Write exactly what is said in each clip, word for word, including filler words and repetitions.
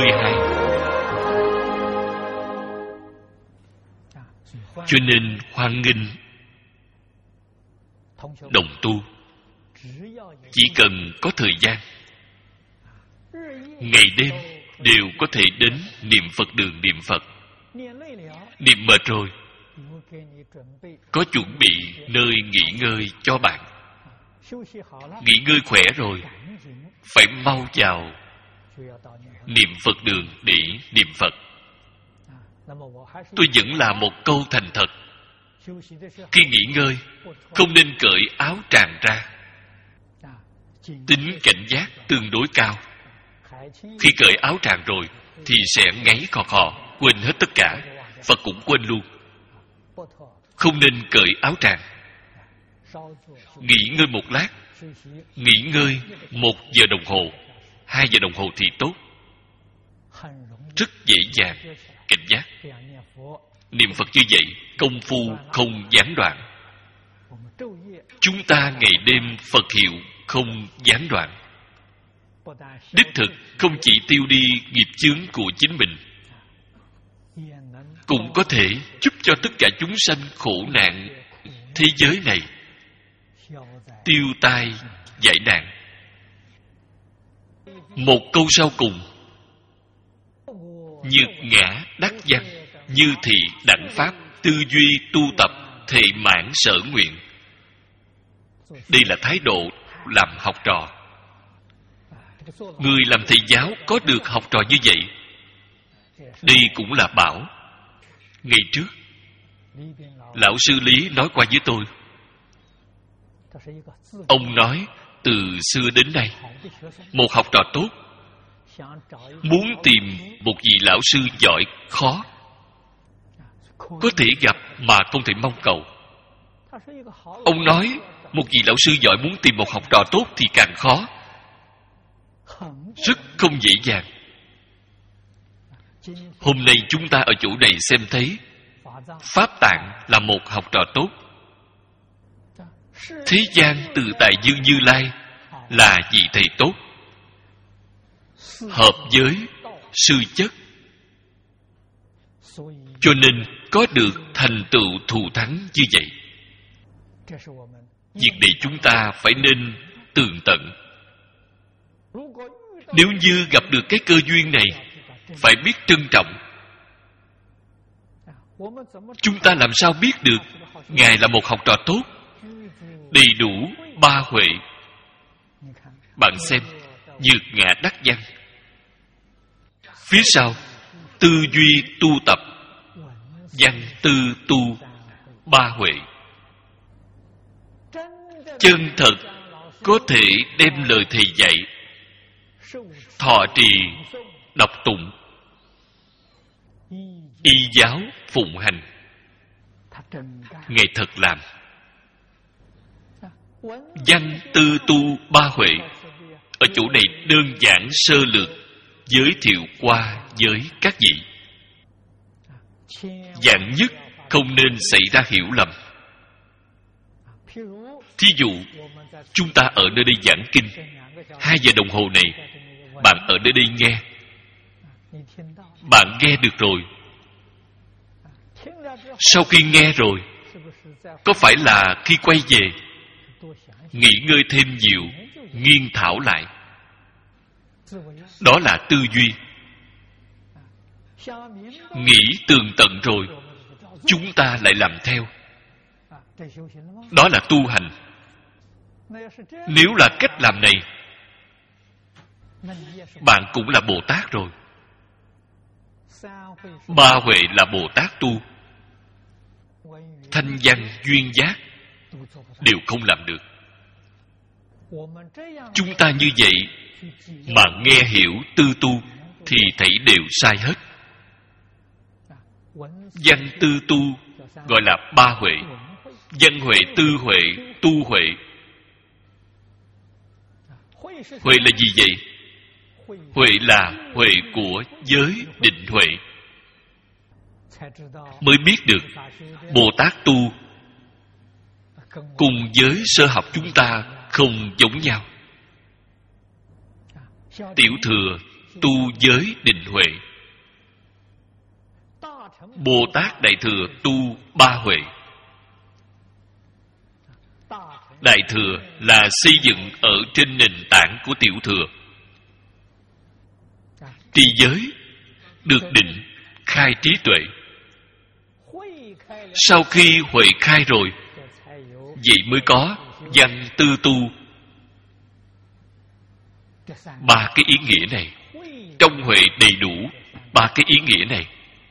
mươi hai. Cho nên hoan nghênh đồng tu, chỉ cần có thời gian, ngày đêm đều có thể đến niệm Phật đường niệm Phật. Niệm mệt rồi, có chuẩn bị nơi nghỉ ngơi cho bạn. Nghỉ ngơi khỏe rồi, phải mau vào niệm Phật đường để niệm Phật. Tôi vẫn là một câu thành thật. Khi nghỉ ngơi, không nên cởi áo tràn ra. Tính cảnh giác tương đối cao. Khi cởi áo tràn rồi thì sẽ ngáy khò khò, quên hết tất cả, Phật cũng quên luôn. Không nên cởi áo tràn. Nghỉ ngơi một lát, nghỉ ngơi một giờ đồng hồ, hai giờ đồng hồ thì tốt. Rất dễ dàng cảnh giác. Niệm Phật như vậy, công phu không gián đoạn. Chúng ta ngày đêm Phật hiệu không gián đoạn. Đích thực không chỉ tiêu đi nghiệp chướng của chính mình, cũng có thể giúp cho tất cả chúng sanh khổ nạn thế giới này tiêu tai giải nạn. Một câu sau cùng: nhược ngã đắc văn, như thị đảnh pháp, tư duy tu tập, thệ mãn sở nguyện. Đây là thái độ làm học trò. Người làm thầy giáo có được học trò như vậy, đây cũng là bảo. Ngày trước, lão sư Lý nói qua với tôi. Ông nói từ xưa đến nay, một học trò tốt muốn tìm một vị lão sư giỏi khó. Có thể gặp mà không thể mong cầu. Ông nói một vị lão sư giỏi muốn tìm một học trò tốt thì càng khó, rất không dễ dàng. Hôm nay chúng ta ở chỗ này xem thấy Pháp Tạng là một học trò tốt. Thế gian từ tại Dương Như Lai là vị thầy tốt, hợp với sư chất, cho nên có được thành tựu thù thắng như vậy. Việc này chúng ta phải nên tường tận. Nếu như gặp được cái cơ duyên này, phải biết trân trọng. Chúng ta làm sao biết được Ngài là một học trò tốt, đầy đủ ba huệ? Bạn xem, nhược ngã đắc văn, phía sau tư duy tu tập, văn tư tu, ba huệ. Chân thật có thể đem lời thầy dạy, thọ trì, đọc tụng, y giáo phụng hành. Ngài thật làm. Văn tư tu ba huệ, ở chỗ này đơn giản sơ lược giới thiệu qua với các vị. Vạn nhất không nên xảy ra hiểu lầm. Thí dụ, chúng ta ở nơi đây giảng kinh, hai giờ đồng hồ này, bạn ở nơi đây nghe. Bạn nghe được rồi. Sau khi nghe rồi, có phải là khi quay về, nghỉ ngơi thêm nhiều, nghiên thảo lại? Đó là tư duy. Nghĩ tường tận rồi, chúng ta lại làm theo. Đó là tu hành. Nếu là cách làm này, bạn cũng là Bồ Tát rồi. Ba huệ là Bồ Tát tu. Thanh văn duyên giác đều không làm được. Chúng ta như vậy mà nghe hiểu tư tu thì thảy đều sai hết. Văn tư tu gọi là ba huệ. Văn huệ, tư huệ, tu huệ. Huệ là gì vậy? Huệ là huệ của giới định huệ. Mới biết được Bồ Tát tu cùng với sơ học chúng ta không giống nhau. Tiểu thừa tu giới định huệ. Bồ Tát Đại Thừa tu ba huệ. Đại Thừa là xây dựng ở trên nền tảng của Tiểu Thừa. Trì giới được định khai trí tuệ. Sau khi huệ khai rồi, vậy mới có văn tư tu. Ba cái ý nghĩa này, trong huệ đầy đủ ba cái ý nghĩa này.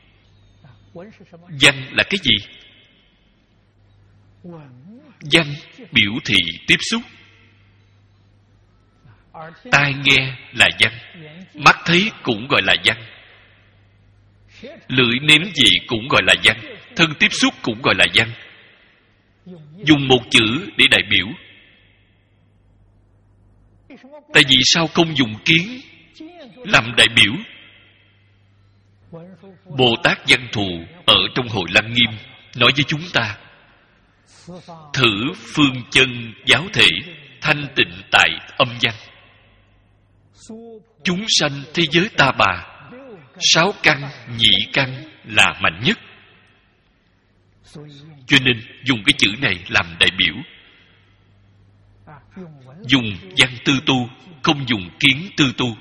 Văn là cái gì? Văn biểu thị tiếp xúc. Tai nghe là văn, mắt thấy cũng gọi là văn, lưỡi nếm vị cũng gọi là văn, thân tiếp xúc cũng gọi là văn. Dùng một chữ để đại biểu. Tại vì sao không dùng kiến làm đại biểu? Bồ Tát Văn Thù ở trong Hội Lăng Nghiêm nói với chúng ta: thử phương chân giáo thể thanh tịnh tại âm văn. Chúng sanh thế giới ta bà, sáu căn nhị căn là mạnh nhất. Cho nên dùng cái chữ này làm đại biểu. Dùng văn tư tu, không dùng kiến tư tu,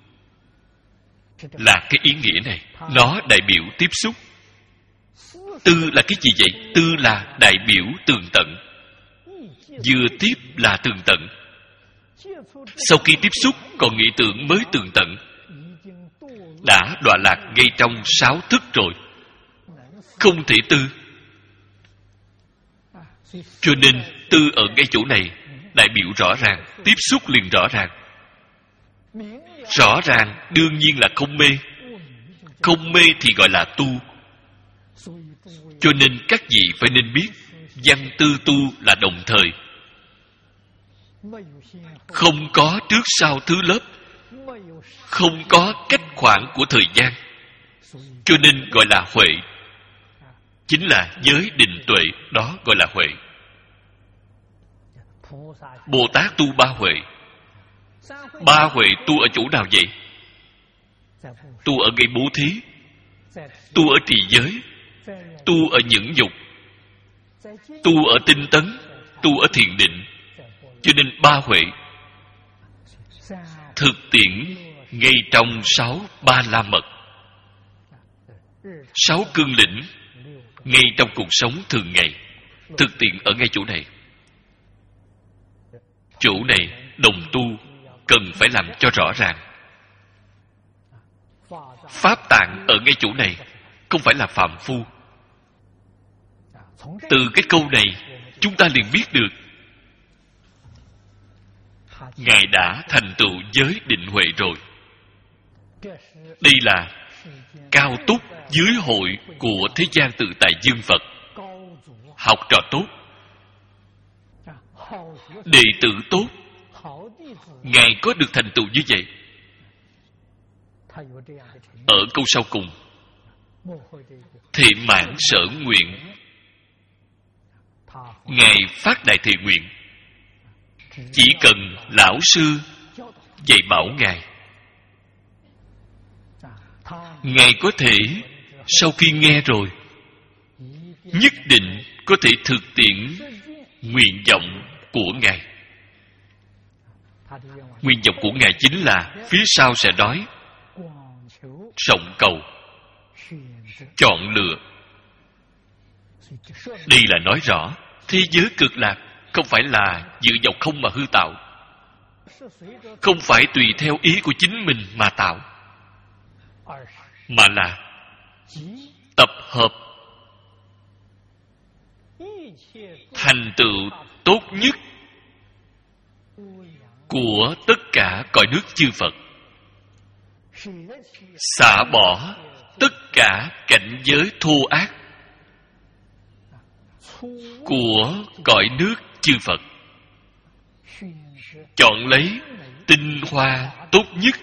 là cái ý nghĩa này. Nó đại biểu tiếp xúc. Tư là cái gì vậy? Tư là đại biểu tường tận. Vừa tiếp là tường tận. Sau khi tiếp xúc còn nghĩ tưởng mới tường tận. Đã đọa lạc ngay trong sáu thức rồi, không thể tư. Cho nên tư ở ngay chỗ này đại biểu rõ ràng, tiếp xúc liền rõ ràng. Rõ ràng đương nhiên là không mê. Không mê thì gọi là tu. Cho nên các vị phải nên biết, văn tư tu là đồng thời, không có trước sau thứ lớp, không có cách khoảng của thời gian. Cho nên gọi là huệ. Chính là giới định tuệ, đó gọi là huệ. Bồ Tát tu ba huệ. Ba huệ tu ở chỗ nào vậy? Tu ở ngay bố thí, tu ở trì giới, tu ở nhẫn dục, tu ở tinh tấn, tu ở thiền định. Cho nên ba huệ thực tiễn ngay trong sáu ba la mật, sáu cương lĩnh, ngay trong cuộc sống thường ngày. Thực tiễn ở ngay chỗ này. Chỗ này đồng tu cần phải làm cho rõ ràng. Pháp tạng ở ngay chỗ này, không phải là phàm phu. Từ cái câu này chúng ta liền biết được Ngài đã thành tựu giới định huệ rồi. Đây là cao túc dưới hội của thế gian tự tại dương Phật. Học trò tốt, đệ tử tốt, Ngài có được thành tựu như vậy. Ở câu sau cùng, thệ mãn sở nguyện, Ngài phát đại thệ nguyện. Chỉ cần lão sư dạy bảo Ngài, Ngài có thể sau khi nghe rồi nhất định có thể thực tiễn nguyện vọng của Ngài. Nguyện vọng của Ngài chính là phía sau sẽ nói rộng cầu, chọn lựa. Đây là nói rõ thế giới cực lạc không phải là dựa vào không mà hư tạo, không phải tùy theo ý của chính mình mà tạo, mà là tập hợp thành tựu tốt nhất của tất cả cõi nước chư Phật, xả bỏ tất cả cảnh giới thô ác của cõi nước chư Phật, chọn lấy tinh hoa tốt nhất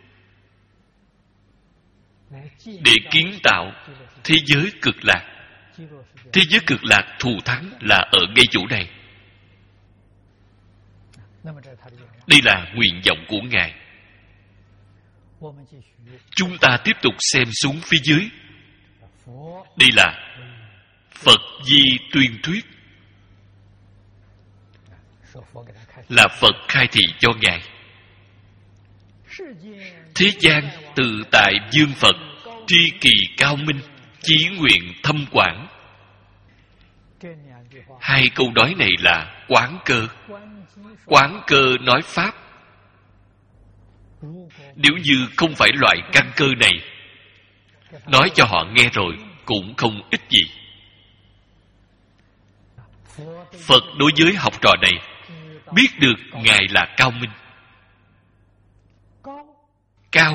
để kiến tạo thế giới cực lạc. Thế giới cực lạc thù thắng là ở ngay chỗ này. Đây là nguyện vọng của Ngài. Chúng ta tiếp tục xem xuống phía dưới. Đây là Phật Di tuyên thuyết, là Phật khai thị cho Ngài. Thế gian tự tại dương Phật, tri kỳ cao minh, chí nguyện thâm quảng. Hai câu nói này là quán cơ. Quán cơ nói Pháp. Nếu như không phải loại căn cơ này, nói cho họ nghe rồi cũng không ích gì. Phật đối với học trò này biết được Ngài là cao minh. Cao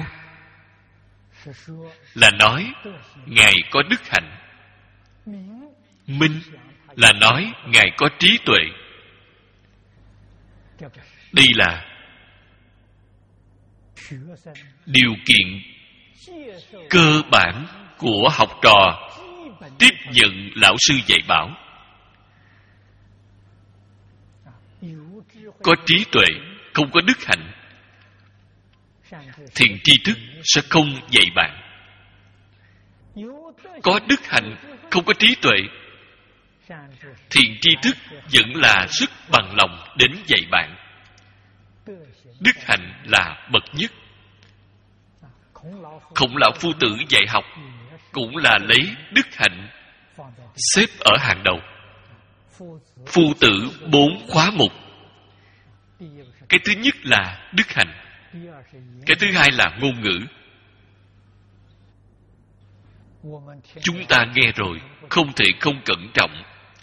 là nói Ngài có đức hạnh. Minh là nói Ngài có trí tuệ. Đây là điều kiện cơ bản của học trò tiếp nhận lão sư dạy bảo. Có trí tuệ, không có đức hạnh, thiện tri thức sẽ không dạy bạn. Có đức hạnh, không có trí tuệ, thiện tri thức vẫn là rất bằng lòng đến dạy bạn. Đức hạnh là bậc nhất. Khổng lão phu tử dạy học cũng là lấy đức hạnh xếp ở hàng đầu. Phu tử bốn khóa mục. Cái thứ nhất là đức hạnh, cái thứ hai là ngôn ngữ. Chúng ta nghe rồi không thể không cẩn trọng.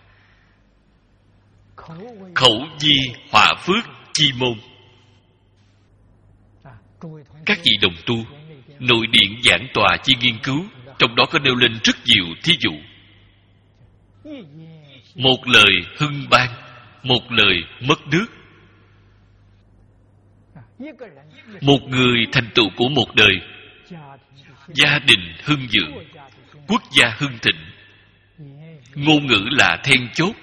Khẩu di họa phước chi môn. Các vị đồng tu, nội điện giảng tòa chi nghiên cứu, trong đó có nêu lên rất nhiều thí dụ. Một lời hưng ban, một lời mất nước. Một người thành tựu của một đời, gia đình hưng vượng, quốc gia hưng thịnh. Ngôn ngữ là then chốt.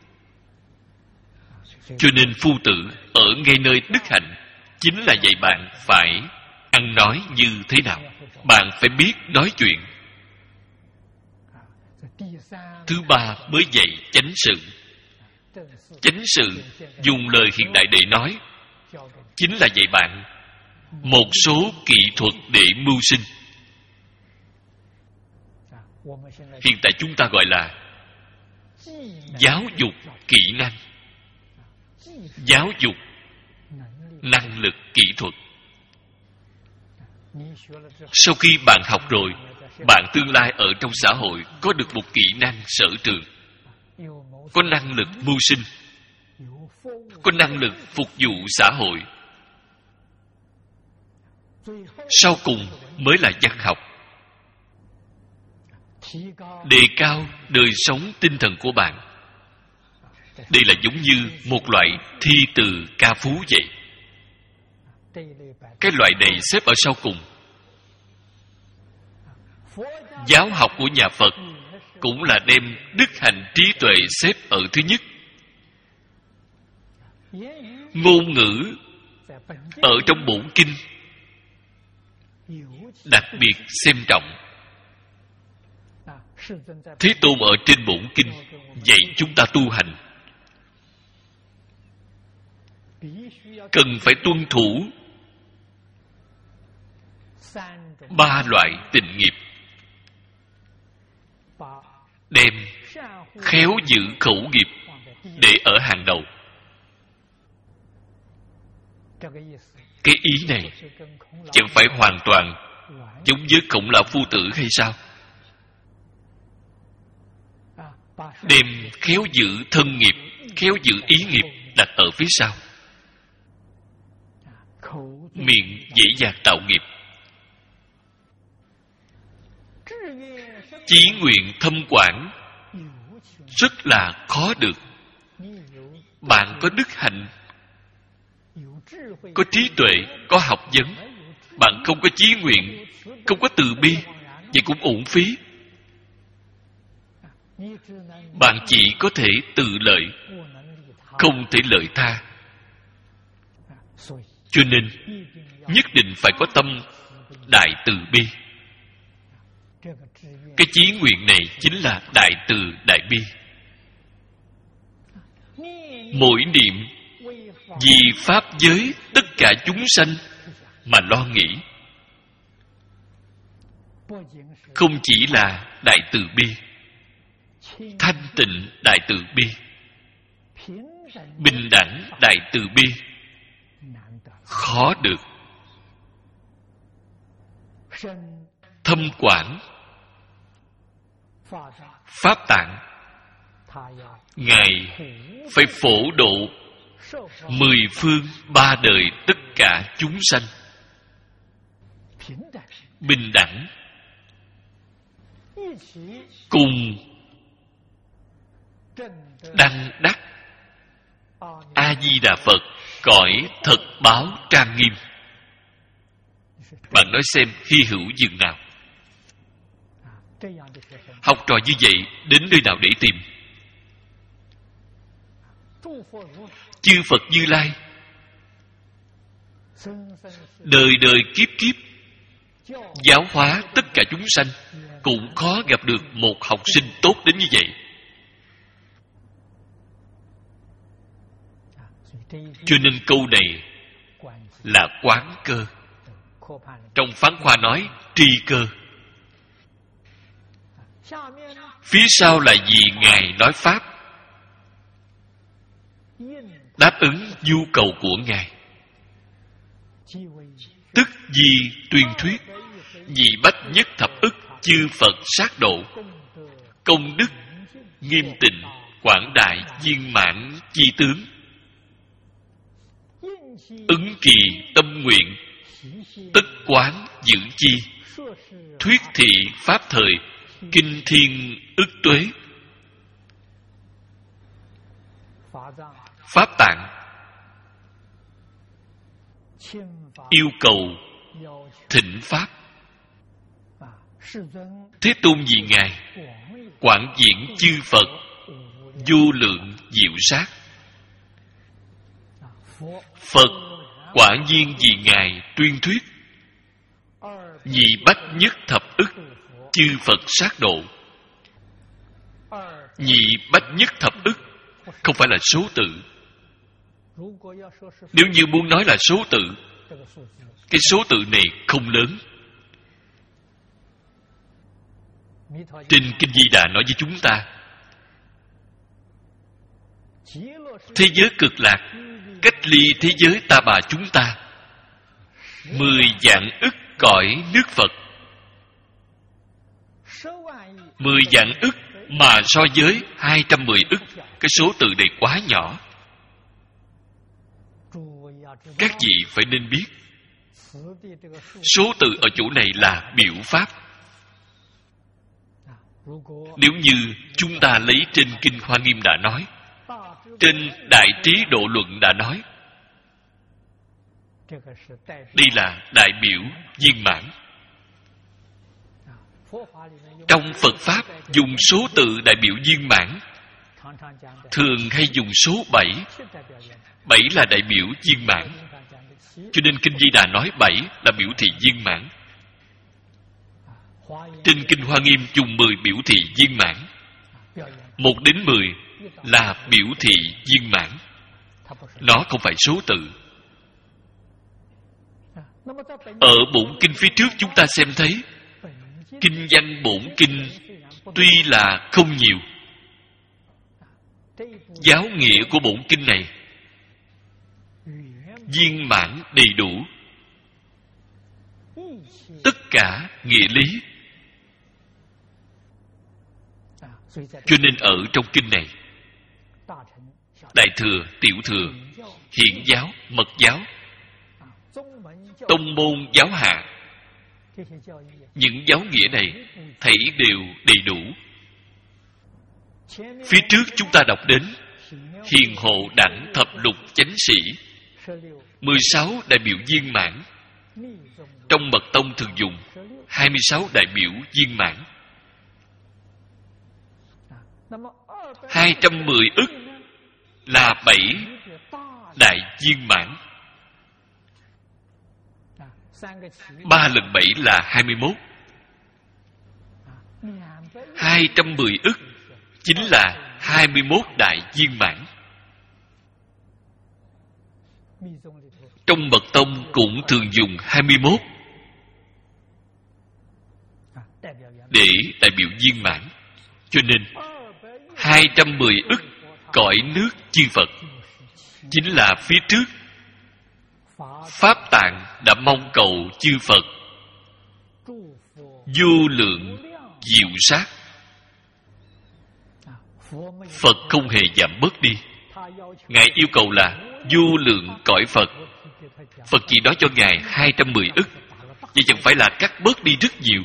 Cho nên phu tử ở ngay nơi đức hạnh chính là dạy bạn phải ăn nói như thế nào. Bạn phải biết nói chuyện. Thứ ba mới dạy chánh sự. Chánh sự dùng lời hiện đại để nói chính là dạy bạn một số kỹ thuật để mưu sinh. Hiện tại chúng ta gọi là giáo dục kỹ năng, giáo dục năng lực kỹ thuật. Sau khi bạn học rồi, bạn tương lai ở trong xã hội có được một kỹ năng sở trường, có năng lực mưu sinh, có năng lực phục vụ xã hội. Sau cùng mới là văn học, đề cao đời sống tinh thần của bạn. Đây là giống như một loại thi từ ca phú vậy. Cái loại này xếp ở sau cùng. Giáo học của nhà Phật cũng là đem đức hạnh trí tuệ xếp ở thứ nhất. Ngôn ngữ ở trong bổn kinh đặc biệt xem trọng. Thế Tôn ở trên bổn kinh dạy chúng ta tu hành cần phải tuân thủ ba loại tịnh nghiệp, đem khéo giữ khẩu nghiệp để ở hàng đầu. Cái ý này chẳng phải hoàn toàn giống với Khổng lão phu tử hay sao? Đem khéo giữ thân nghiệp, khéo giữ ý nghiệp đặt ở phía sau. Miệng dễ dàng tạo nghiệp. Chí nguyện thâm quản rất là khó được. Bạn có đức hạnh, có trí tuệ, có học vấn, bạn không có chí nguyện, không có từ bi, vậy cũng uổng phí. Bạn chỉ có thể tự lợi, không thể lợi tha. Cho nên nhất định phải có tâm đại từ bi. Cái chí nguyện này chính là đại từ đại bi. Mỗi niệm vì pháp giới tất cả chúng sanh mà lo nghĩ, không chỉ là đại từ bi, thanh tịnh đại từ bi, bình đẳng đại từ bi, khó được. Thâm quản pháp tạng, Ngài phải phổ độ mười phương ba đời tất cả chúng sanh, bình đẳng, cùng đăng đắc A Di Đà Phật cõi thật báo trang nghiêm. Bạn nói xem hy hữu dường nào? Học trò như vậy đến nơi nào để tìm? Chư Phật Như Lai đời đời kiếp kiếp giáo hóa tất cả chúng sanh, cũng khó gặp được một học sinh tốt đến như vậy. Cho nên câu này là quán cơ. Trong Phán Khoa nói tri cơ. Phía sau là gì Ngài nói Pháp, đáp ứng nhu cầu của Ngài. Tức di tuyên thuyết, nhị bách nhất thập ức chư Phật sát độ, công đức nghiêm tịnh quảng đại viên mãn chi tướng, ứng kỳ tâm nguyện, tất quán giữ chi, thuyết thị pháp thời, kinh thiên ức tuế. Pháp tạng yêu cầu thịnh pháp. Thế Tôn vì Ngài quảng diễn chư Phật vô lượng diệu sát. Phật quả nhiên vì Ngài tuyên thuyết nhị bách nhất thập ức chư Phật sát độ. Nhị bách nhất thập ức không phải là số tự. Nếu như muốn nói là số tự, cái số tự này không lớn. Trên Kinh Di Đà nói với chúng ta, thế giới cực lạc cách ly thế giới ta bà chúng ta mười vạn ức cõi nước Phật. Mười vạn ức mà so với hai trăm mười ức, cái số từ này quá nhỏ. Các vị phải nên biết, số từ ở chỗ này là biểu pháp. Nếu như chúng ta lấy trên Kinh Hoa Nghiêm đã nói, trên Đại Trí Độ Luận đã nói, đây là đại biểu viên mãn. Trong Phật Pháp dùng số tự đại biểu viên mãn, thường hay dùng số bảy. Bảy là đại biểu viên mãn. Cho nên Kinh Di Đà nói bảy là biểu thị viên mãn. Trên Kinh Hoa Nghiêm dùng mười biểu thị viên mãn. Một đến mười là biểu thị viên mãn. Nó không phải số tự. Ở bổn kinh phía trước chúng ta xem thấy, kinh văn bổn kinh tuy là không nhiều, giáo nghĩa của bổn kinh này viên mãn đầy đủ. Tất cả nghĩa lý. Cho nên ở trong kinh này, Đại Thừa, Tiểu Thừa, Hiện giáo, Mật giáo, Tông môn giáo hạ, những giáo nghĩa này thảy đều đầy đủ. Phía trước chúng ta đọc đến hiền hộ đẳng thập lục chánh sĩ, mười sáu đại biểu viên mãn. Trong Mật tông thường dùng hai mươi sáu đại biểu viên mãn. Hai trăm mười ức là bảy đại viên mãn. Ba lần bảy là hai mươi mốt. Hai trăm mười ức chính là hai mươi mốt đại viên mãn. Trong mật tông cũng thường dùng hai mươi mốt để đại biểu viên mãn. Cho nên hai trăm mười ức cõi nước chư Phật chính là phía trước Pháp Tạng đã mong cầu chư Phật vô lượng diệu sát. Phật không hề giảm bớt đi. Ngài yêu cầu là vô lượng cõi Phật. Phật chỉ nói cho Ngài hai trăm mười ức. Vậy chẳng phải là cắt bớt đi rất nhiều.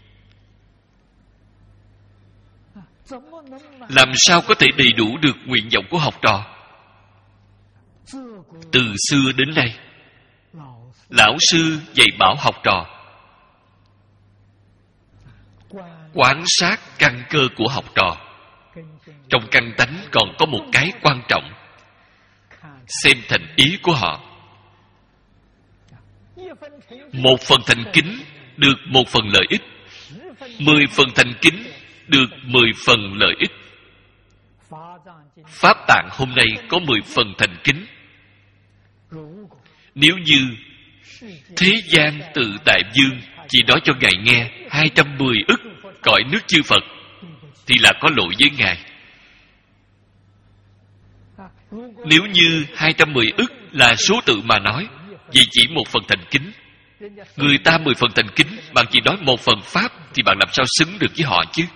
Làm sao có thể đầy đủ được nguyện vọng của học trò? Từ xưa đến nay, lão sư dạy bảo học trò quán sát căn cơ của học trò. Trong căn tánh còn có một cái quan trọng, xem thành ý của họ. Một phần thành kính được một phần lợi ích, mười phần thành kính được mười phần lợi ích. Pháp Tạng hôm nay có mười phần thành kính. Nếu như thế gian tự tại dương chỉ nói cho Ngài nghe hai trăm mười ức cõi nước chư Phật, thì là có lỗi với Ngài. Nếu như hai trăm mười ức là số tự mà nói, vậy chỉ một phần thành kính. Người ta mười phần thành kính, bạn chỉ nói một phần Pháp, thì bạn làm sao xứng được với họ chứ?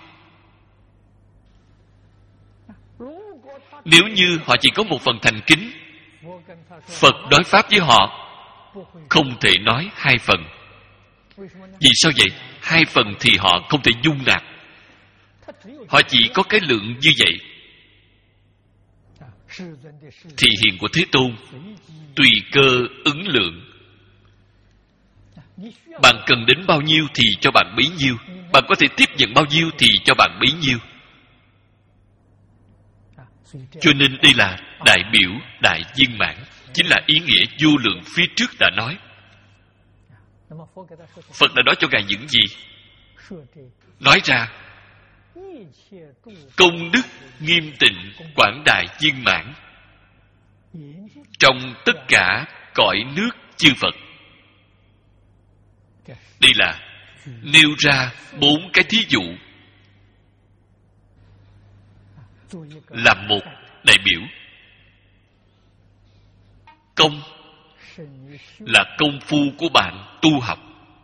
Nếu như họ chỉ có một phần thành kính, Phật nói Pháp với họ không thể nói hai phần. Vì sao vậy? Hai phần thì họ không thể dung nạp. Họ chỉ có cái lượng như vậy. Thị hiện của Thế Tôn tùy cơ ứng lượng. Bạn cần đến bao nhiêu thì cho bạn bấy nhiêu. Bạn có thể tiếp nhận bao nhiêu thì cho bạn bấy nhiêu. Cho nên đây là đại biểu đại viên mãn, chính là ý nghĩa vô lượng phía trước đã nói. Phật đã nói cho Ngài những gì? Nói ra công đức nghiêm tịnh quảng đại viên mãn trong tất cả cõi nước chư Phật. Đây là nêu ra bốn cái thí dụ, làm một đại biểu. Công là công phu của bạn tu học.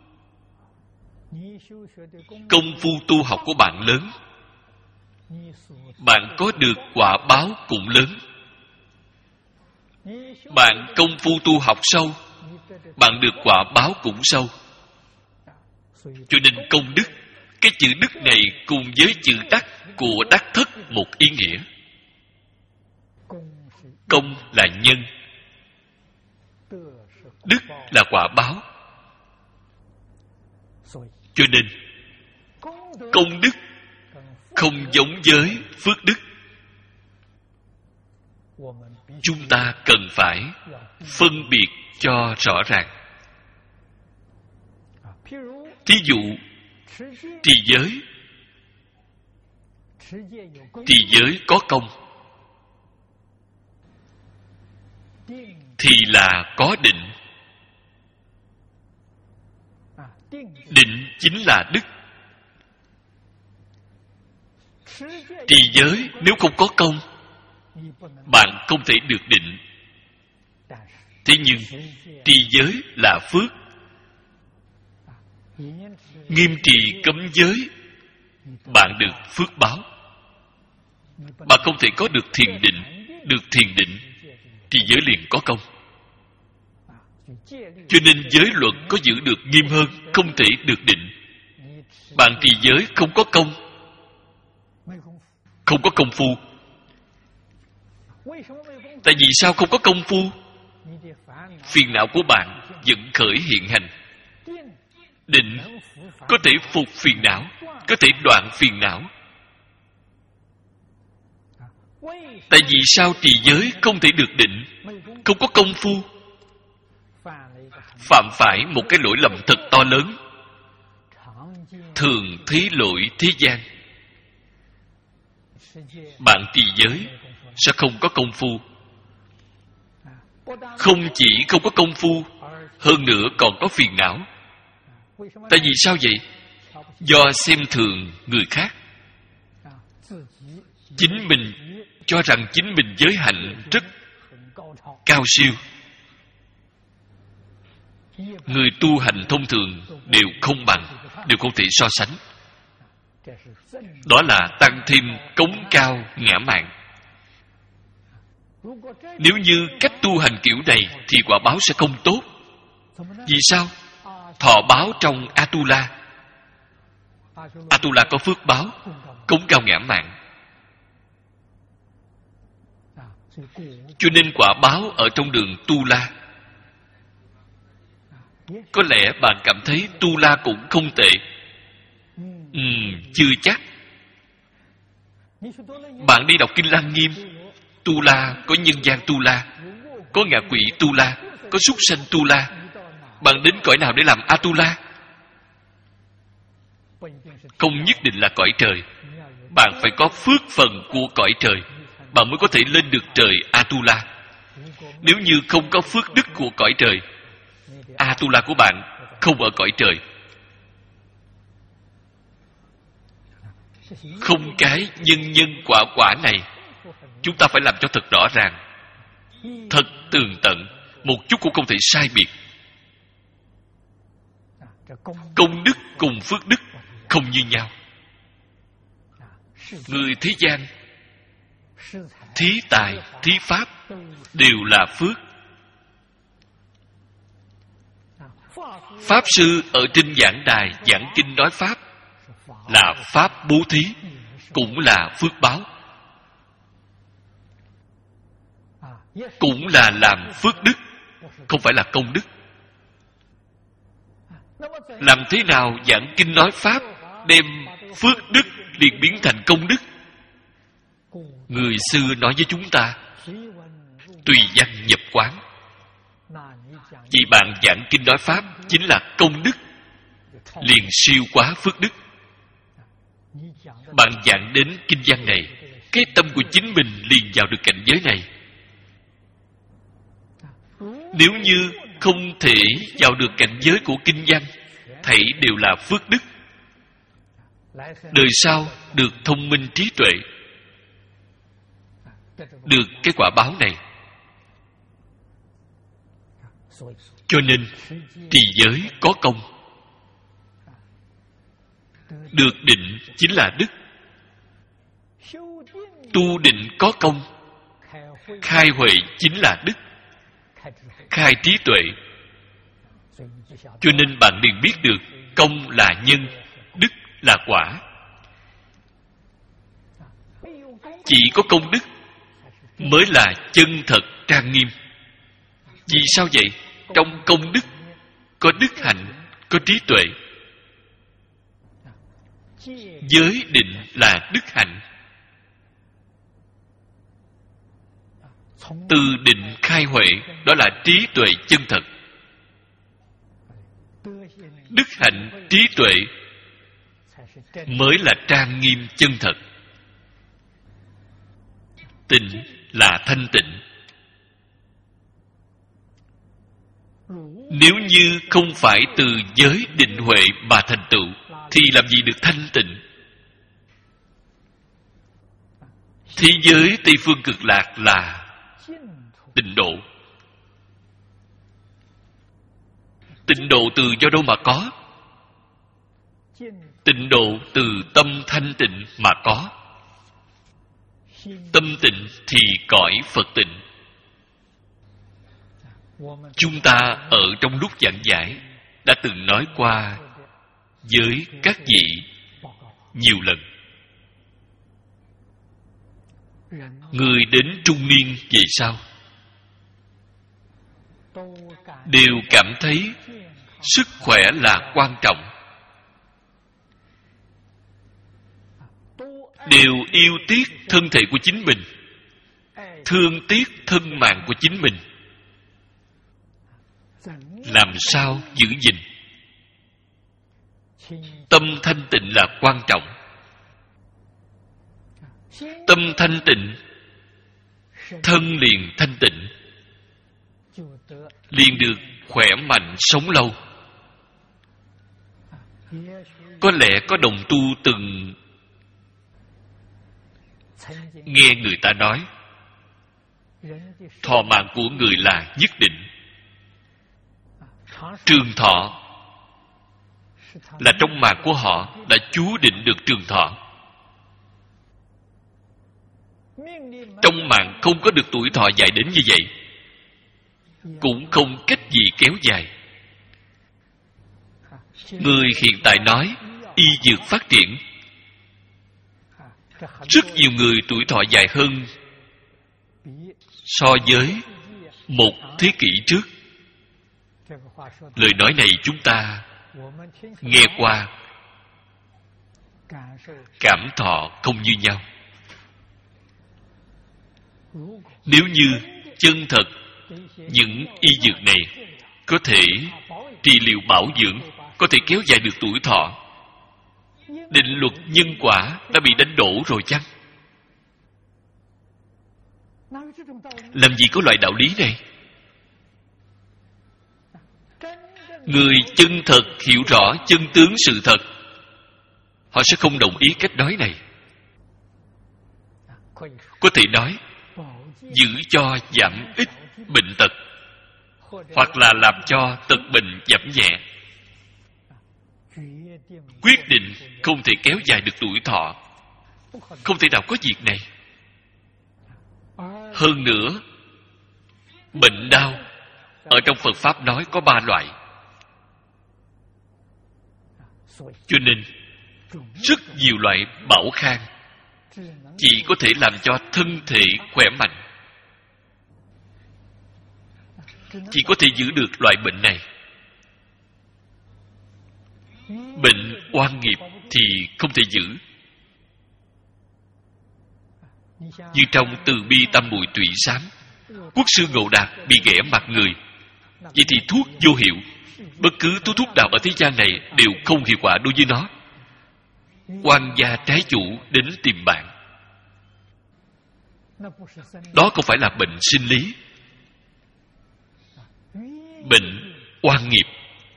Công phu tu học của bạn lớn, bạn có được quả báo cũng lớn. Bạn công phu tu học sâu, bạn được quả báo cũng sâu. Cho nên công đức, cái chữ đức này cùng với chữ đắc của đắc thất một ý nghĩa. Công là nhân, đức là quả báo. Cho nên công đức không giống với phước đức. Chúng ta cần phải phân biệt cho rõ ràng. Thí dụ, trì giới. Trì giới có công thì là có định. Định chính là đức. Trì giới nếu không có công, bạn không thể được định. Thế nhưng trì giới là phước. Nghiêm trì cấm giới, bạn được phước báo. Bạn không thể có được thiền định. Được thiền định, trì giới liền có công. Cho nên giới luật có giữ được nghiêm hơn, không thể được định. Bạn trì giới không có công, không có công phu. Tại vì sao không có công phu? Phiền não của bạn vẫn khởi hiện hành. Định có thể phục phiền não, có thể đoạn phiền não. Tại vì sao trì giới không thể được định? Không có công phu. phạm phải một cái lỗi lầm thật to lớn. Thường thấy lỗi thế gian. Bạn trì giới sẽ không có công phu. Không chỉ không có công phu, hơn nữa còn có phiền não. Tại vì sao vậy? Do xem thường người khác. Chính mình cho rằng chính mình giới hạnh rất cao siêu. Người tu hành thông thường đều không bằng, đều không thể so sánh. Đó là tăng thêm cống cao ngã mạn. Nếu như cách tu hành kiểu này thì quả báo sẽ không tốt. Vì sao? Thọ báo trong Atula. Atula có phước báo, cống cao ngã mạn. Cho nên quả báo ở trong đường Tu La. Có lẽ bạn cảm thấy Tu La cũng không tệ. Ừm, chưa chắc. Bạn đi đọc Kinh Lăng Nghiêm, Tu La có nhân gian Tu La, có ngạ quỷ Tu La, có súc sanh Tu La. Bạn đến cõi nào để làm Atula? Không nhất định là cõi trời. Bạn phải có phước phần của cõi trời, bạn mới có thể lên được trời Atula. Nếu như không có phước đức của cõi trời, Atula của bạn không ở cõi trời. Không cái nhân nhân quả quả này, chúng ta phải làm cho thật rõ ràng, thật tường tận, một chút cũng không thể sai biệt. Công đức cùng phước đức không như nhau. Người thế gian thí tài, thí pháp đều là phước. Pháp sư ở trên giảng đài giảng kinh nói pháp là pháp bố thí, cũng là phước báo, cũng là làm phước đức, không phải là công đức. Làm thế nào giảng kinh nói pháp đem phước đức liền biến thành công đức? Người xưa nói với chúng ta, tùy văn nhập quán. Vì bạn giảng kinh nói pháp chính là công đức, liền siêu quá phước đức. Bạn giảng đến kinh văn này, cái tâm của chính mình liền vào được cảnh giới này. Nếu như không thể vào được cảnh giới của kinh văn, thảy đều là phước đức. Đời sau được thông minh trí tuệ, được cái quả báo này. Cho nên trì giới có công, được định chính là đức. Tu định có công, khai huệ chính là đức, khai trí tuệ. Cho nên bạn liền biết được công là nhân, đức là quả. Chỉ có công đức mới là chân thật trang nghiêm. Vì sao vậy? Trong công đức có đức hạnh, có trí tuệ. Giới định là đức hạnh. Từ định khai huệ, đó là trí tuệ chân thật. Đức hạnh, trí tuệ mới là trang nghiêm chân thật. Tịnh là thanh tịnh. Nếu như không phải từ giới định huệ mà thành tựu, thì làm gì được thanh tịnh? Thế giới Tây Phương Cực Lạc là tịnh độ. Tịnh độ từ do đâu mà có? Tịnh độ từ tâm thanh tịnh mà có. Tâm tịnh thì cõi Phật tịnh. Chúng ta ở trong lúc giảng giải đã từng nói qua với các vị nhiều lần. Người đến trung niên về sau đều cảm thấy sức khỏe là quan trọng, đều yêu tiếc thân thể của chính mình, thương tiếc thân mạng của chính mình. làm sao giữ gìn. Tâm thanh tịnh là quan trọng. Tâm thanh tịnh, thân liền thanh tịnh, liền được khỏe mạnh sống lâu. Có lẽ có đồng tu từng nghe người ta nói thọ mạng của người là nhất định. Trường thọ là trong mạng của họ đã chú định được trường thọ. Trong mạng không có được tuổi thọ dài đến như vậy, cũng không cách gì kéo dài. Người hiện tại nói y dược phát triển, rất nhiều người tuổi thọ dài hơn so với một thế kỷ trước. Lời nói này chúng ta nghe qua, cảm thọ không như nhau. Nếu như chân thật những y dược này có thể trị liệu bảo dưỡng, có thể kéo dài được tuổi thọ, định luật nhân quả đã bị đánh đổ rồi chăng? Làm gì có loại đạo lý này? Người chân thật hiểu rõ chân tướng sự thật, họ sẽ không đồng ý cách nói này. Có thể nói giữ cho giảm ít bệnh tật, hoặc là làm cho tật bệnh giảm nhẹ. Quyết định không thể kéo dài được tuổi thọ, không thể nào có việc này. Hơn nữa, bệnh đau ở trong Phật Pháp nói có ba loại. Cho nên rất nhiều loại bảo khang chỉ có thể làm cho thân thể khỏe mạnh, chỉ có thể giữ được loại bệnh này. Bệnh oan nghiệp thì không thể giữ. Như trong Từ Bi Tam Muội Tụy Sám, Quốc sư Ngộ Đạt bị ghẻ mặt người. Vậy thì thuốc vô hiệu. Bất cứ thuốc thuốc nào ở thế gian này đều không hiệu quả đối với nó. Oan gia trái chủ đến tìm bạn. Đó không phải là bệnh sinh lý, bệnh oan nghiệp.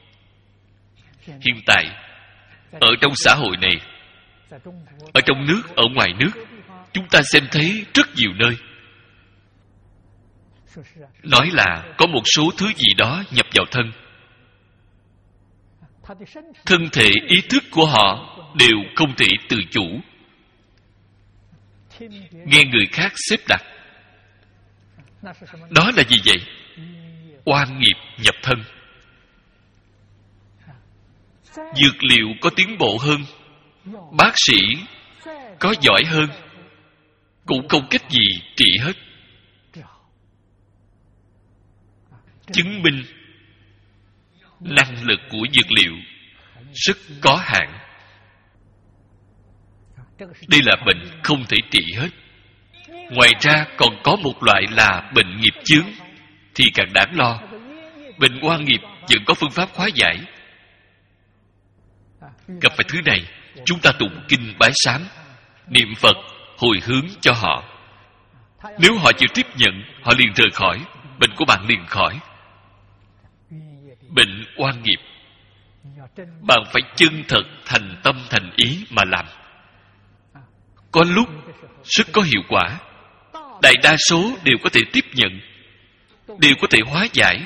Hiện tại ở trong xã hội này, ở trong nước, ở ngoài nước, chúng ta xem thấy rất nhiều nơi nói là có một số thứ gì đó nhập vào thân. Thân thể, ý thức của họ đều không thể tự chủ. Nghe người khác xếp đặt. Đó là gì vậy? Oan nghiệp nhập thân. Dược liệu có tiến bộ hơn, bác sĩ có giỏi hơn, cũng không cách gì trị hết. Chứng minh năng lực của dược liệu rất có hạn. Đây là bệnh không thể trị hết. Ngoài ra còn có một loại là bệnh nghiệp chướng, thì càng đáng lo. Bệnh oan nghiệp vẫn có phương pháp hóa giải. Gặp phải thứ này, chúng ta tụng kinh bái sám, niệm Phật, hồi hướng cho họ. Nếu họ chịu tiếp nhận, họ liền rời khỏi, bệnh của bạn liền khỏi. Bệnh oan nghiệp, bạn phải chân thật, thành tâm, thành ý mà làm. Có lúc rất có hiệu quả. Đại đa số đều có thể tiếp nhận, đều có thể hóa giải.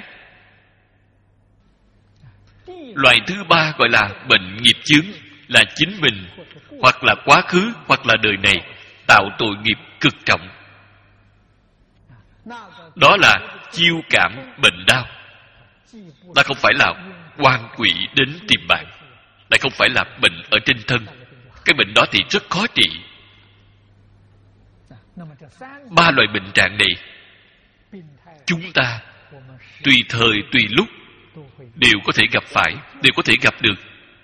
Loại thứ ba gọi là bệnh nghiệp chướng, là chính mình hoặc là quá khứ hoặc là đời này tạo tội nghiệp cực trọng. Đó là chiêu cảm bệnh đau. Đã không phải là oan quỷ đến tìm bạn, lại không phải là bệnh ở trên thân. Cái bệnh đó thì rất khó trị. Ba loại bệnh trạng này chúng ta tùy thời tùy lúc đều có thể gặp phải, đều có thể gặp được.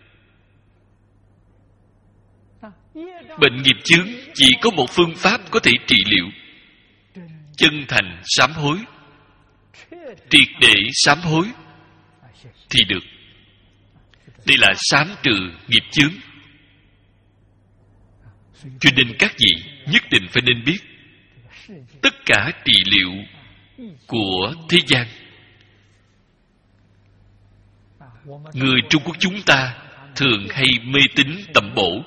Bệnh nghiệp chướng chỉ có một phương pháp có thể trị liệu: chân thành sám hối, triệt để sám hối, thì được. Đây là sám trừ nghiệp chướng. Cho nên các vị nhất định phải nên biết, tất cả trị liệu của thế gian, người Trung Quốc chúng ta thường hay mê tín tầm bổ,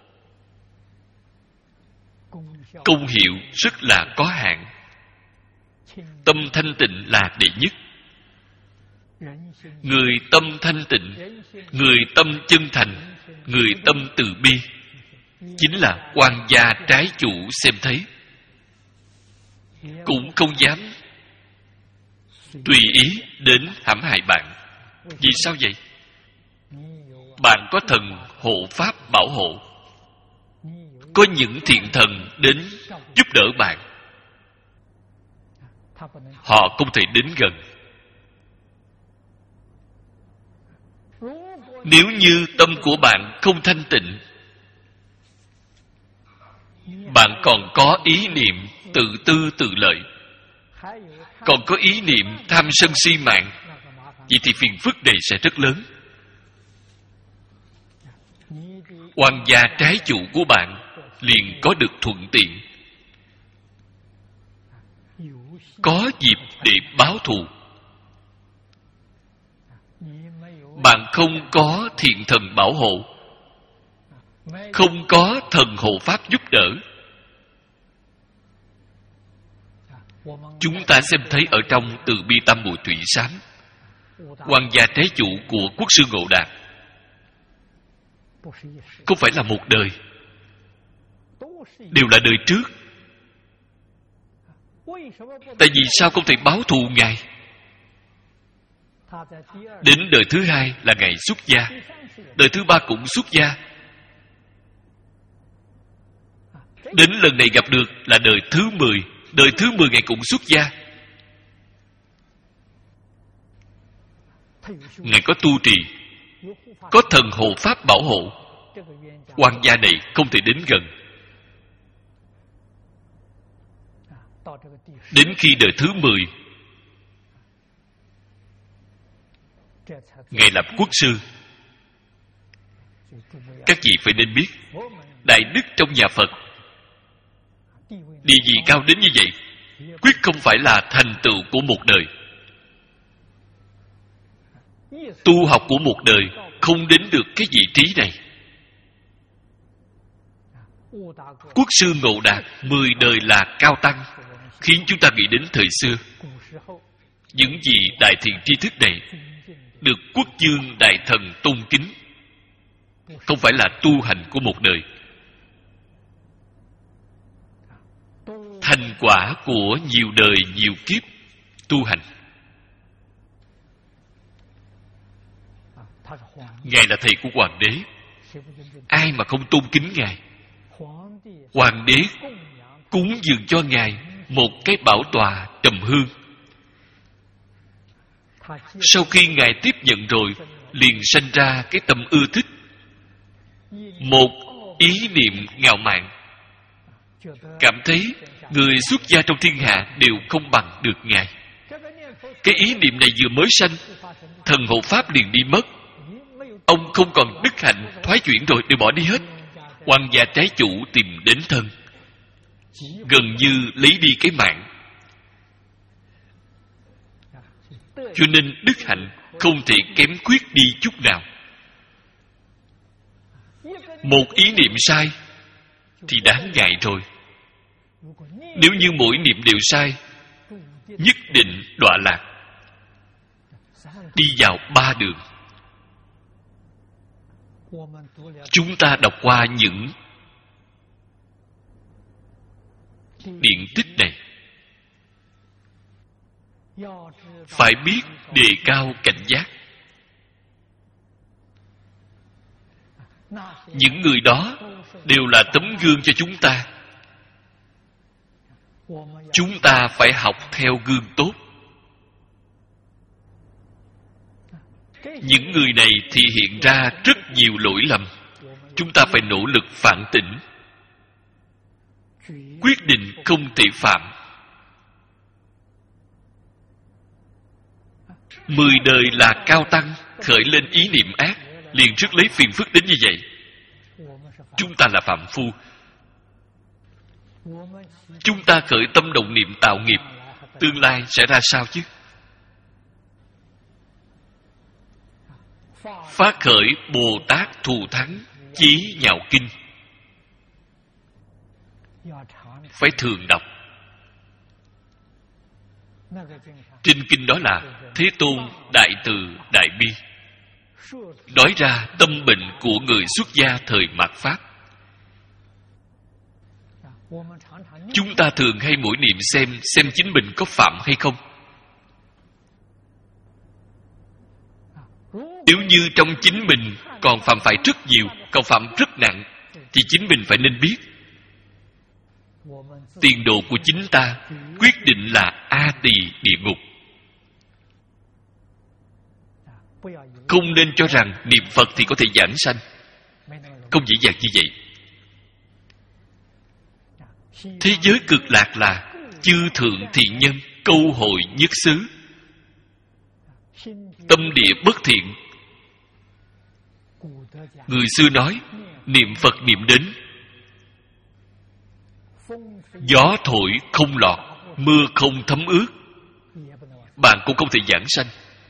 công hiệu rất là có hạn. Tâm thanh tịnh là đệ nhất. Người tâm thanh tịnh, người tâm chân thành, người tâm từ bi, chính là quan gia trái chủ xem thấy, cũng không dám tùy ý đến hãm hại bạn. Vì sao vậy? Bạn có thần hộ pháp bảo hộ, có những thiện thần đến giúp đỡ bạn, họ không thể đến gần. Nếu như tâm của bạn không thanh tịnh, bạn còn có ý niệm tự tư tự lợi, còn có ý niệm tham sân si mạng, vậy thì phiền phức này sẽ rất lớn. Oan gia trái chủ của bạn liền có được thuận tiện, có dịp để báo thù. Bạn không có thiện thần bảo hộ, không có thần hộ pháp giúp đỡ. Chúng ta xem thấy ở trong Từ Bi Tam Muội Thủy Sám, quan gia trái chủ của Quốc sư Ngộ Đạt không phải là một đời, đều là đời trước. Tại vì sao không thể báo thù Ngài? Đến đời thứ hai là Ngài xuất gia, đời thứ ba cũng xuất gia, đến lần này gặp được là đời thứ mười, đời thứ mười Ngài cũng xuất gia. Ngài có tu trì, có thần hộ pháp bảo hộ, quan gia này không thể đến gần. Đến khi đời thứ mười, Ngài làm quốc sư. Các vị phải nên biết, đại đức trong nhà Phật địa vị cao đến như vậy, quyết không phải là thành tựu của một đời. Tu học của một đời không đến được cái vị trí này. Quốc sư Ngộ Đạt mười đời là cao tăng, khiến chúng ta nghĩ đến thời xưa. Những vị đại thiện tri thức này được quốc vương đại thần tôn kính, không phải là tu hành của một đời. Thành quả của nhiều đời nhiều kiếp tu hành. Ngài là thầy của hoàng đế, ai mà không tôn kính Ngài? Hoàng đế cúng dường cho Ngài một cái bảo tọa trầm hương. Sau khi Ngài tiếp nhận rồi, liền sanh ra cái tâm ưa thích, một ý niệm ngạo mạn, cảm thấy người xuất gia trong thiên hạ đều không bằng được Ngài. Cái ý niệm này vừa mới sanh, thần hộ pháp liền đi mất. Ông không còn đức hạnh, thoái chuyển rồi, đều bỏ đi hết. Quan gia trái chủ tìm đến thân, gần như lấy đi cái mạng. Cho nên đức hạnh không thể kém khuyết đi chút nào. Một ý niệm sai thì đáng ngại rồi. Nếu như mỗi niệm đều sai, nhất định đọa lạc, đi vào ba đường. Chúng ta đọc qua những điển tích này, phải biết đề cao cảnh giác. Những người đó đều là tấm gương cho chúng ta. Chúng ta phải học theo gương tốt. Những người này thì hiện ra rất nhiều lỗi lầm. Chúng ta phải nỗ lực phản tỉnh, quyết định không thể phạm. Mười đời là cao tăng, khởi lên ý niệm ác, liền rước lấy phiền phức đến như vậy. Chúng ta là phạm phu. Chúng ta khởi tâm động niệm tạo nghiệp, tương lai sẽ ra sao chứ? Phát khởi Bồ Tát Thù Thắng Chí Nhạo Kinh, phải thường đọc. Trên kinh đó là Thế Tôn đại từ đại bi, nói ra tâm bệnh của người xuất gia thời mạt Pháp. Chúng ta thường hay mỗi niệm xem xem chính mình có phạm hay không. Nếu như trong chính mình còn phạm phải rất nhiều, còn phạm rất nặng, thì chính mình phải nên biết tiền đồ của chính ta quyết định là A Tỳ địa ngục. Không nên cho rằng niệm Phật thì có thể giảng sanh. Không dễ dàng như vậy. Thế giới cực lạc là chư thượng thiện nhân câu hội nhất xứ. Tâm địa bất thiện, người xưa nói niệm Phật niệm đến gió thổi không lọt, mưa không thấm ướt, bạn cũng không thể giảng sanh.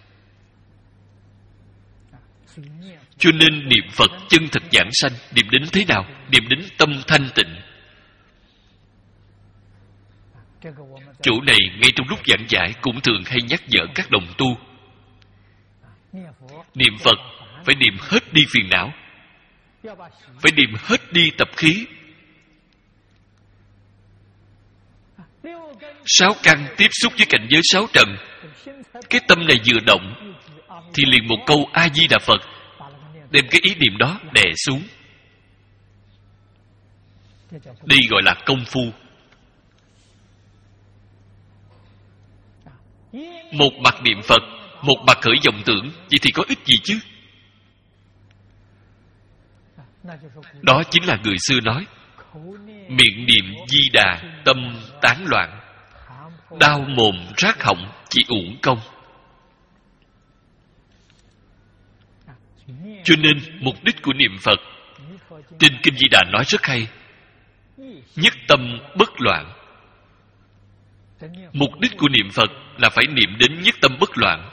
Cho nên niệm Phật chân thật giảng sanh, niệm đến thế nào? Niệm đến tâm thanh tịnh. Chỗ này ngay trong lúc giảng giải cũng thường hay nhắc nhở các đồng tu. Niệm Phật phải niệm hết đi phiền não, phải niệm hết đi tập khí. Sáu căn tiếp xúc với cảnh giới sáu trần, cái tâm này vừa động thì liền một câu A Di Đà Phật, đem cái ý niệm đó đè xuống. Đây gọi là công phu. Một mặt niệm Phật, một mặt khởi vọng tưởng, vậy thì có ích gì chứ? Đó chính là người xưa nói miệng niệm Di Đà, tâm tán loạn, đau mồm rát họng, chỉ uổng công. Cho nên mục đích của niệm Phật trên Kinh Di Đà nói rất hay: nhất tâm bất loạn. Mục đích của niệm Phật là phải niệm đến nhất tâm bất loạn.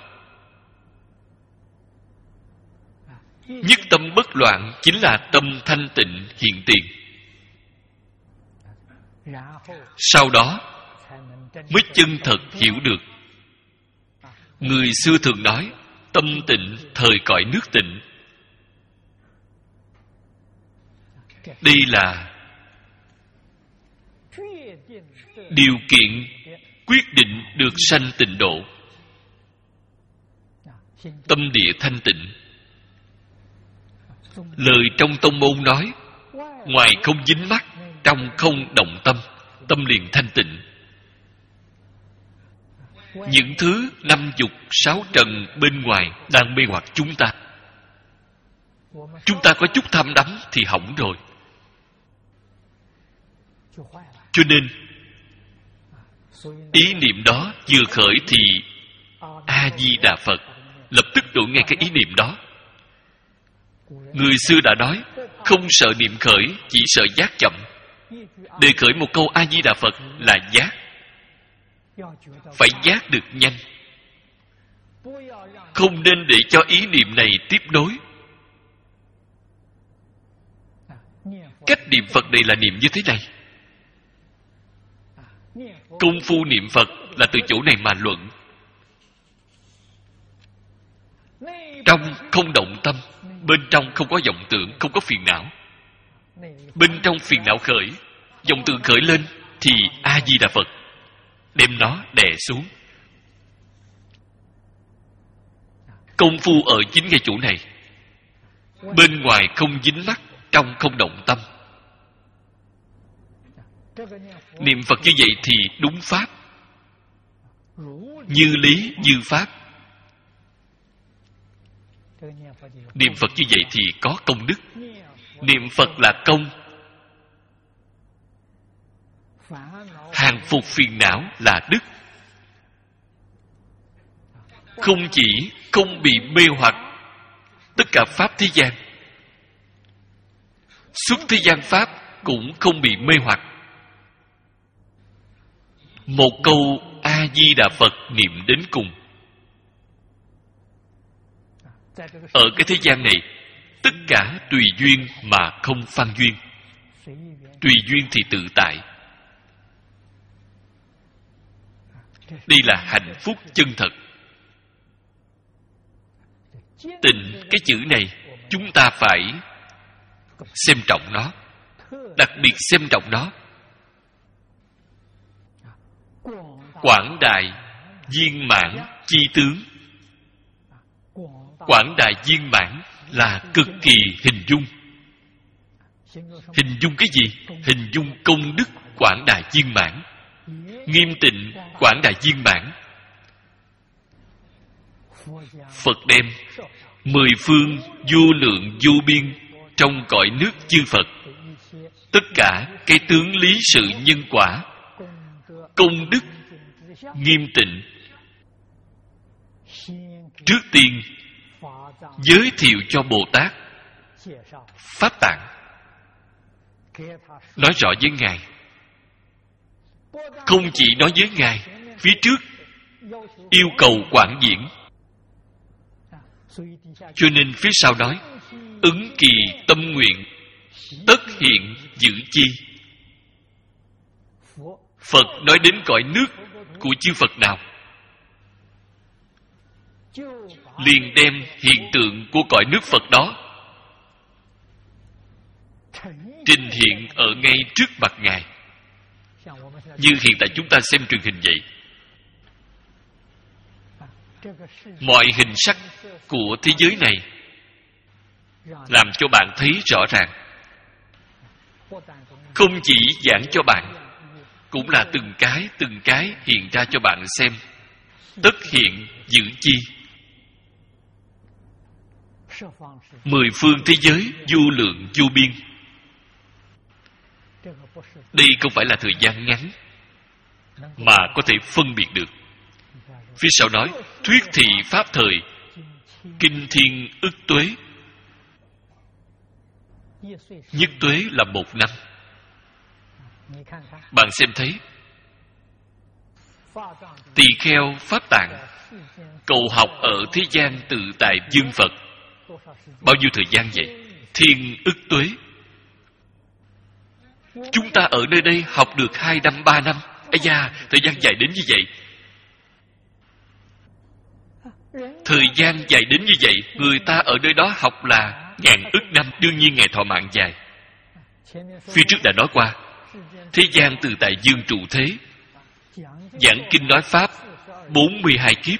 Nhất tâm bất loạn chính là tâm thanh tịnh hiện tiền. Sau đó mới chân thật hiểu được. Người xưa thường nói tâm tịnh thời cõi nước tịnh. Đây là điều kiện quyết định được sanh tịnh độ. Tâm địa thanh tịnh. Lời trong tông môn nói ngoài không dính mắc, trong không động tâm, tâm liền thanh tịnh. Những thứ năm dục sáu trần bên ngoài đang mê hoặc chúng ta, chúng ta có chút tham đắm thì hỏng rồi. Cho nên ý niệm đó vừa khởi thì A Di Đà Phật, lập tức đổi ngay cái ý niệm đó. Người xưa đã nói không sợ niệm khởi, chỉ sợ giác chậm. Đề khởi một câu A Di Đà Phật là giác. Phải giác được nhanh, không nên để cho ý niệm này tiếp nối. Cách niệm Phật này là niệm như thế này. Công phu niệm Phật là từ chỗ này mà luận. Trong không động tâm, bên trong không có vọng tưởng, không có phiền não. Bên trong phiền não khởi, vọng tưởng khởi lên thì A Di Đà Phật, đem nó đè xuống. Công phu ở chính ngay chỗ này. Bên ngoài không dính mắc, trong không động tâm. Niệm Phật như vậy thì đúng pháp, như lý như pháp. Niệm Phật như vậy thì có công đức. Niệm Phật là công, hàng phục phiền não là đức. không chỉ không bị mê hoặc tất cả pháp thế gian, xuất thế gian pháp cũng không bị mê hoặc. Một câu A Di Đà Phật niệm đến cùng. Ở cái thế gian này, tất cả tùy duyên mà không phan duyên. Tùy duyên thì tự tại. Đây là hạnh phúc chân thật. Tịnh, cái chữ này chúng ta phải xem trọng nó, đặc biệt xem trọng nó. Quảng đại viên mãn chi tướng. Quảng đại viên mãn là cực kỳ hình dung. Hình dung cái gì? Hình dung công đức quảng đại viên mãn. Nghiêm tịnh quảng đại viên mãn. Phật đem mười phương vô lượng vô biên trong cõi nước chư Phật, tất cả cái tướng lý sự nhân quả, công đức nghiêm tịnh, trước tiên giới thiệu cho Bồ Tát Pháp Tạng, nói rõ với Ngài. Không chỉ nói với Ngài, phía trước yêu cầu quảng diễn. Cho nên phía sau nói ứng kỳ tâm nguyện tất hiện giữ chi. Phật nói đến cõi nước của chư Phật nào, liền đem hiện tượng của cõi nước Phật đó trình hiện ở ngay trước mặt Ngài. Như hiện tại chúng ta xem truyền hình vậy. Mọi hình sắc của thế giới này làm cho bạn thấy rõ ràng. Không chỉ giảng cho bạn, cũng là từng cái từng cái hiện ra cho bạn xem. Tất hiện giữ chi. Mười phương thế giới vô lượng vô biên. Đây không phải là thời gian ngắn mà có thể phân biệt được. Phía sau nói thuyết thị pháp thời, kinh thiên ức tuế. Nhất tuế là một năm. Bạn xem thấy tỳ kheo Pháp Tạng cầu học ở thế gian tự tại dương Phật bao nhiêu thời gian vậy? Thiên ức tuế. Chúng ta ở nơi đây học được hai năm, ba năm. Ây da, thời gian dài đến như vậy. Thời gian dài đến như vậy, người ta ở nơi đó học là ngàn ức năm. Đương nhiên ngày thọ mạng dài. Phía trước đã nói qua, thế gian từ tại dương trụ thế, giảng kinh nói pháp bốn mươi hai kiếp.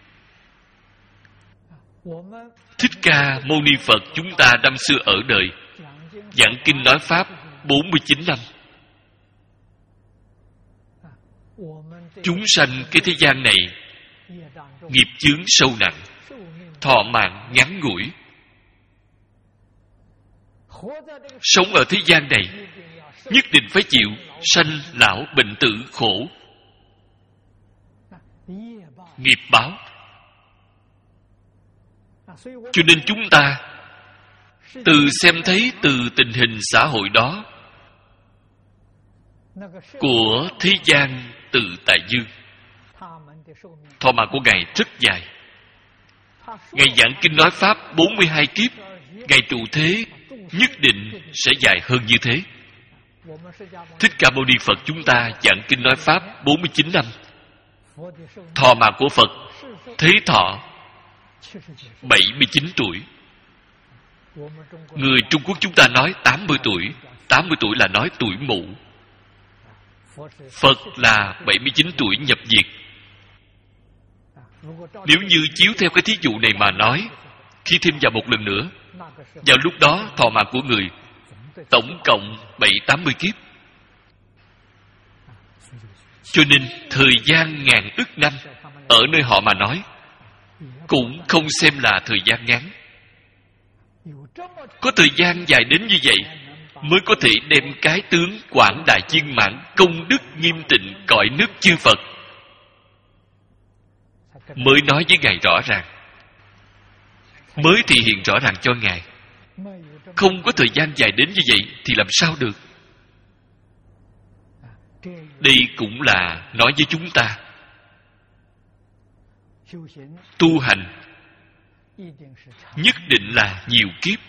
Thích Ca Mâu Ni Phật chúng ta năm xưa ở đời, giảng kinh nói pháp bốn mươi chín năm. Chúng sanh cái thế gian này nghiệp chướng sâu nặng, thọ mạng ngắn ngủi. Sống ở thế gian này nhất định phải chịu sanh lão bệnh tử khổ. Nghiệp báo. Cho nên chúng ta từ xem thấy từ tình hình xã hội đó của thế gian tự tại dương, thọ mạng của Ngài rất dài. Ngài giảng kinh nói pháp bốn mươi hai kiếp, Ngài trụ thế nhất định sẽ dài hơn như thế. Thích Ca Mâu Ni Phật chúng ta giảng kinh nói pháp bốn mươi chín năm. Thọ mạng của Phật thế thọ bảy mươi chín tuổi. Người Trung Quốc chúng ta nói tám mươi tuổi. tám mươi tuổi là nói tuổi mụ. Phật là bảy mươi chín tuổi nhập diệt. Nếu như chiếu theo cái thí dụ này mà nói, khi thêm vào một lần nữa, vào lúc đó thọ mạng của người tổng cộng bảy tám mươi kiếp. Cho nên thời gian ngàn ức năm ở nơi họ mà nói cũng không xem là thời gian ngắn. Có thời gian dài đến như vậy mới có thể đem cái tướng quảng đại viên mãn công đức nghiêm tịnh cõi nước chư Phật mới nói với Ngài rõ ràng, mới thể hiện rõ ràng cho Ngài. Không có thời gian dài đến như vậy thì làm sao được? Đây cũng là nói với chúng ta, tu hành nhất định là nhiều kiếp,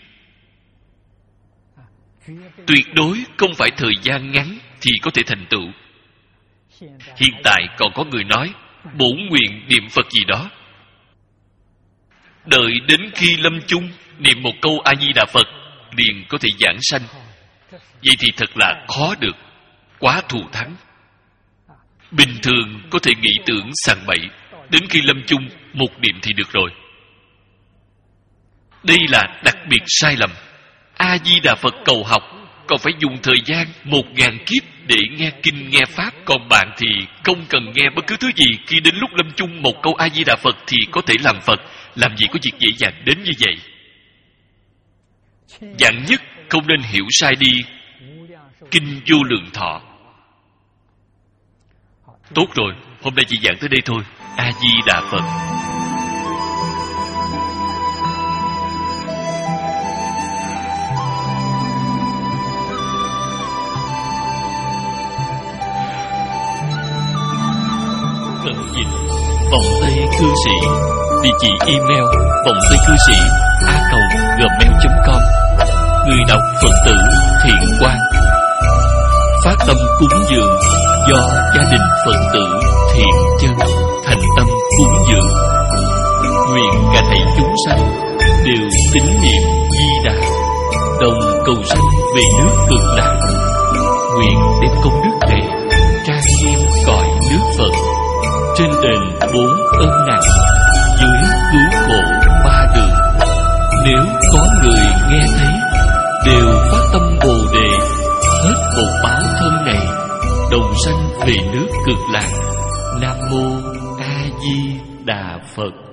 tuyệt đối không phải thời gian ngắn thì có thể thành tựu. Hiện tại còn có người nói bổn nguyện niệm Phật gì đó, đợi đến khi lâm chung niệm một câu A Di Đà Phật liền có thể giảng sanh. Vậy thì thật là khó được, quá thù thắng. Bình thường có thể nghĩ tưởng sằng bậy, đến khi lâm chung một niệm thì được rồi. Đây là đặc biệt sai lầm. A Di Đà Phật cầu học còn phải dùng thời gian một ngàn kiếp để nghe kinh nghe pháp, còn bạn thì không cần nghe bất cứ thứ gì, khi đến lúc lâm chung một câu A Di Đà Phật thì có thể làm Phật. Làm gì có việc dễ dàng đến như vậy. Vạn nhất không nên hiểu sai đi kinh Vô Lượng Thọ. Tốt rồi, hôm nay chỉ giảng tới đây thôi. A Di Đà Phật. Cận dịch Vọng Tây Cư Sĩ. Địa chỉ email vọng tây cư sĩ a còng gmail chấm com. Người đọc Phật tử Thiện Quang. Phát tâm cúng dường do gia đình Phật tử Thiện Chân thành tâm cúng dường. Nguyện cả thảy chúng sanh đều tín niệm Di Đà, đồng cầu sanh về nước Cực Lạc. Nguyện đem công đức này trang nghiêm cõi nước Phật, trên đền bốn ân nặng, dưới cứu khổ ba đường. Nếu có người nghe thấy đều phát tâm Bồ Đề, hết một báo thân này, đồng sanh về nước Cực Lạc. Nam mô A Di Đà Phật.